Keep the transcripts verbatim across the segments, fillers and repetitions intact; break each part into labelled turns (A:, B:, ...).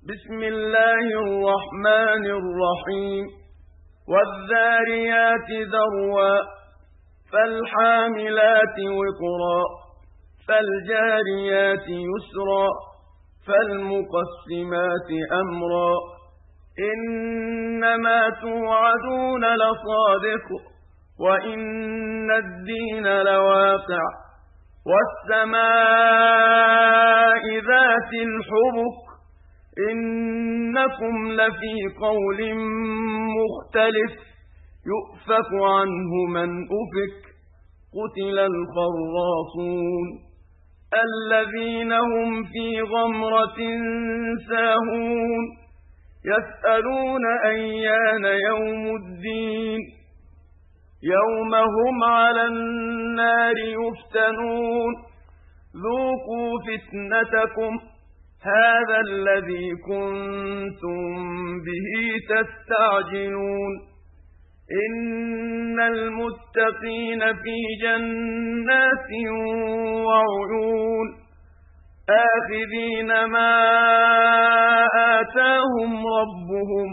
A: بسم الله الرحمن الرحيم والذاريات ذروا فالحاملات وقرا فالجاريات يسرا فالمقسمات أمرا إنما توعدون لصادق وإن الدين لواقع والسماء ذات الحبك إنكم لفي قول مختلف يؤفك عنه من أفك قتل الخراصون الذين هم في غمرة ساهون يسألون أيان يوم الدين يوم هم على النار يفتنون ذوقوا فتنتكم هذا الذي كنتم به تستعجلون إن المتقين في جنات وعيون آخذين ما آتاهم ربهم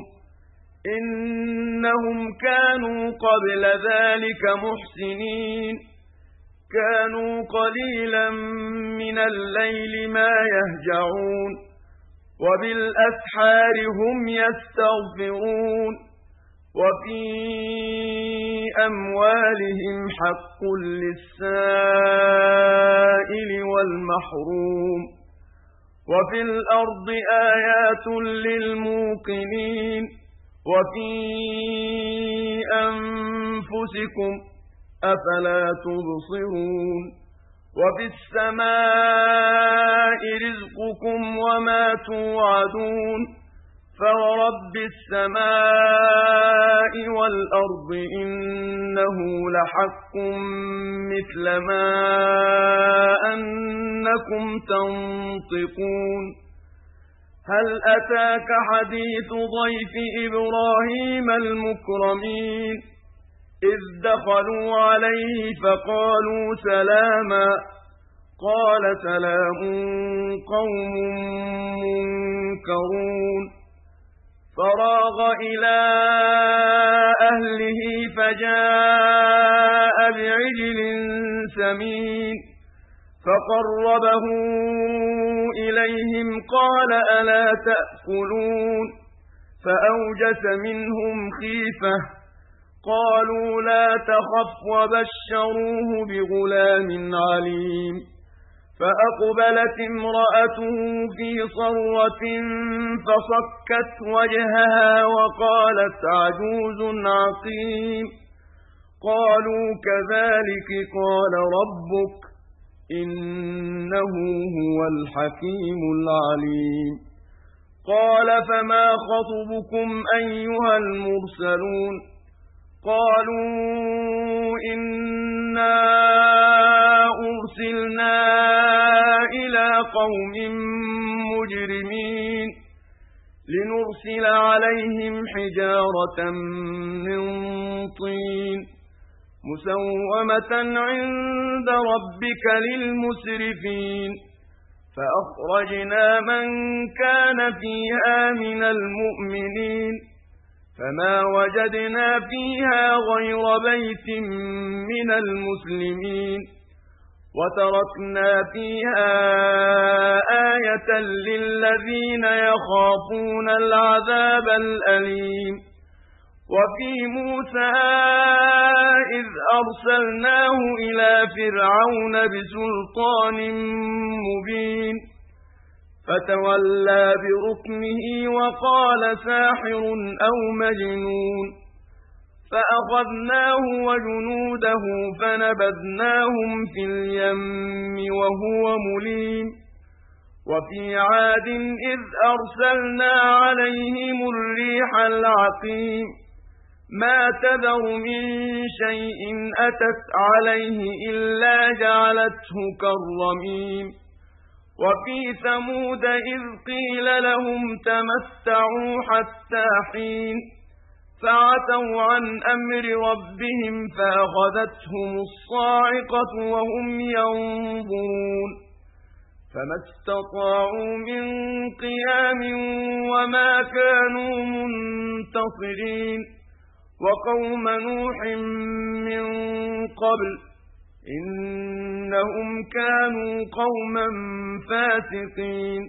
A: إنهم كانوا قبل ذلك محسنين كانوا قليلا من الليل ما يهجعون وبالأسحار هم يستغفرون وفي أموالهم حق للسائل والمحروم وفي الأرض آيات للموقنين وفي أنفسكم أفلا تبصرون وفي السماء رزقكم وما توعدون فورب السماء والأرض إنه لحق مثل ما أنكم تنطقون هل أتاك حديث ضيف إبراهيم المكرمين إذ دخلوا عليه فقالوا سلاما قال سلام قوم منكرون فراغ إلى أهله فجاء بعجل سمين فقربه إليهم قال ألا تأكلون فأوجس منهم خيفة قالوا لا تخف وبشروه بغلام عليم فأقبلت امرأته في صرة فصكت وجهها وقالت عجوز عقيم قالوا كذلك قال ربك إنه هو الحكيم العليم قال فما خطبكم أيها المرسلون قالوا إنا أرسلنا إلى قوم مجرمين لنرسل عليهم حجارة من طين مسومة عند ربك للمسرفين فأخرجنا من كان فيها من المؤمنين فما وجدنا فيها غير بيت من المسلمين وتركنا فيها آية للذين يخافون العذاب الأليم وفي موسى إذ أرسلناه إلى فرعون بسلطان مبين فتولى بركنه وقال ساحر أو مجنون فأخذناه وجنوده فنبذناهم في اليم وهو مليم وفي عاد إذ أرسلنا عليهم الريح العقيم ما تذر من شيء أتت عليه إلا جعلته كالرميم وفي ثمود إذ قيل لهم تمتعوا حتى حين فعتوا عن أمر ربهم فأخذتهم الصاعقة وهم ينظرون فما استطاعوا من قيام وما كانوا منتصرين وقوم نوح من قبل إنهم كانوا قوما فاسقين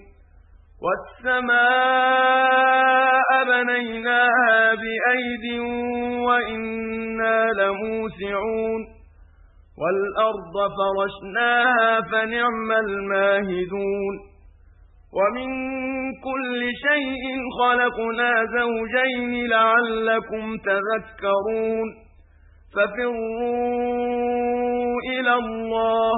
A: والسماء بنيناها بأيد وإنا لموسعون والأرض فرشناها فنعم الماهدون ومن كل شيء خلقنا زوجين لعلكم تذكرون ففروا إلى الله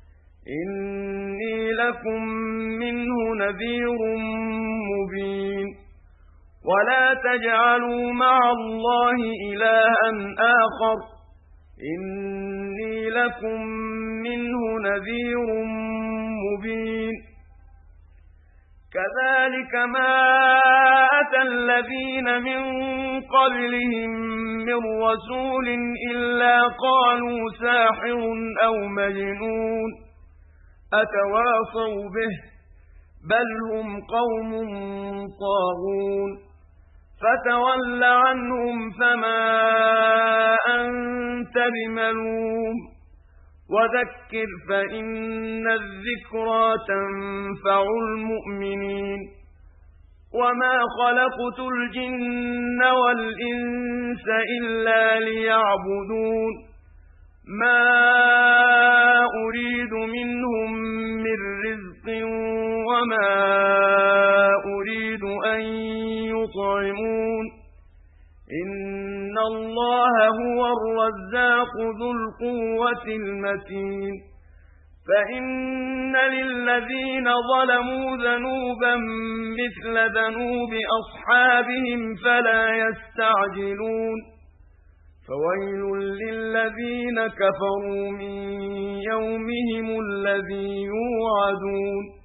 A: إني لكم منه نذير مبين ولا تجعلوا مع الله إلها آخر إني لكم منه نذير مبين كذلك ما أتى الذين من قبلهم من رسول إلا قالوا ساحر أو مجنون أتواصوا به بل هم قوم طاغون فتول عنهم فما أنت بملوم وذكر فإن الذكرى تنفع المؤمنين وما خلقت الجن والإنس إلا ليعبدون ما أريد منهم من رزق وما أريد أن يطعمون إن الله هو الرزاق ذو القوة المتين فإن للذين ظلموا ذنوبا مثل ذنوب أصحابهم فلا يستعجلون فويل للذين كفروا من يومهم الذي يوعدون